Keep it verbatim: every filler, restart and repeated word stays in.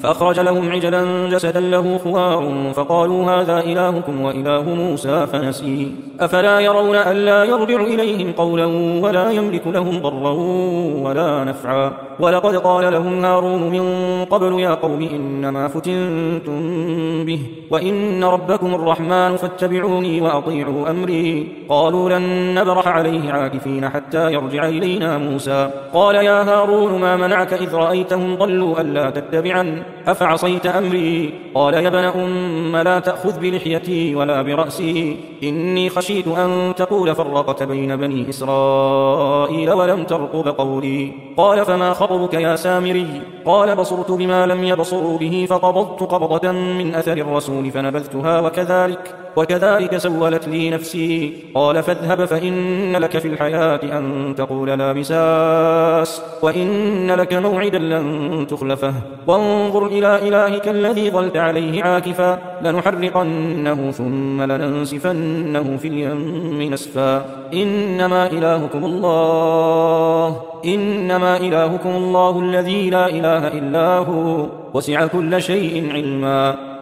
فأخرج لهم عجلا جسدا له خوار فقالوا هذا إلهكم وإله موسى فنسي أفلا يرون ألا يرجع إليهم قولا ولا يملك لهم ضرا ولا نفعا ولقد قال لهم هارون من قبل يا قوم إنما فتنتم به وإن ربكم الرحمن فاتبعوني وأطيعوا أمري قالوا لن نبرح عليه عاكفين حتى يرجع إلينا موسى قال يا هارون ما منعك إذ رأيتهم ضلوا ألا تتبعا أفعصيت أمري قال يا ابن أم لا تأخذ بلحيتي ولا برأسي إني خشيت أن تقول فرقت بين بني إسرائيل ولم ترقب قولي قال فما خطبك يا سامري قال بصرت بما لم يبصروا به فقبضت قبضة من أثر الرسول فنبذتها وكذلك وكذلك سولت لي نفسي قال فاذهب فإن لك في الحياة أن تقول لا مساس وإن لك موعدا لن تخلفه وانظر إلى إلهك الذي ظلت عليه عاكفا لنحرقنه ثم لننسفنه في اليم نسفا إنما إلهكم الله إنما إلهكم الله الذي لا إله إلا هو وسع كل شيء علما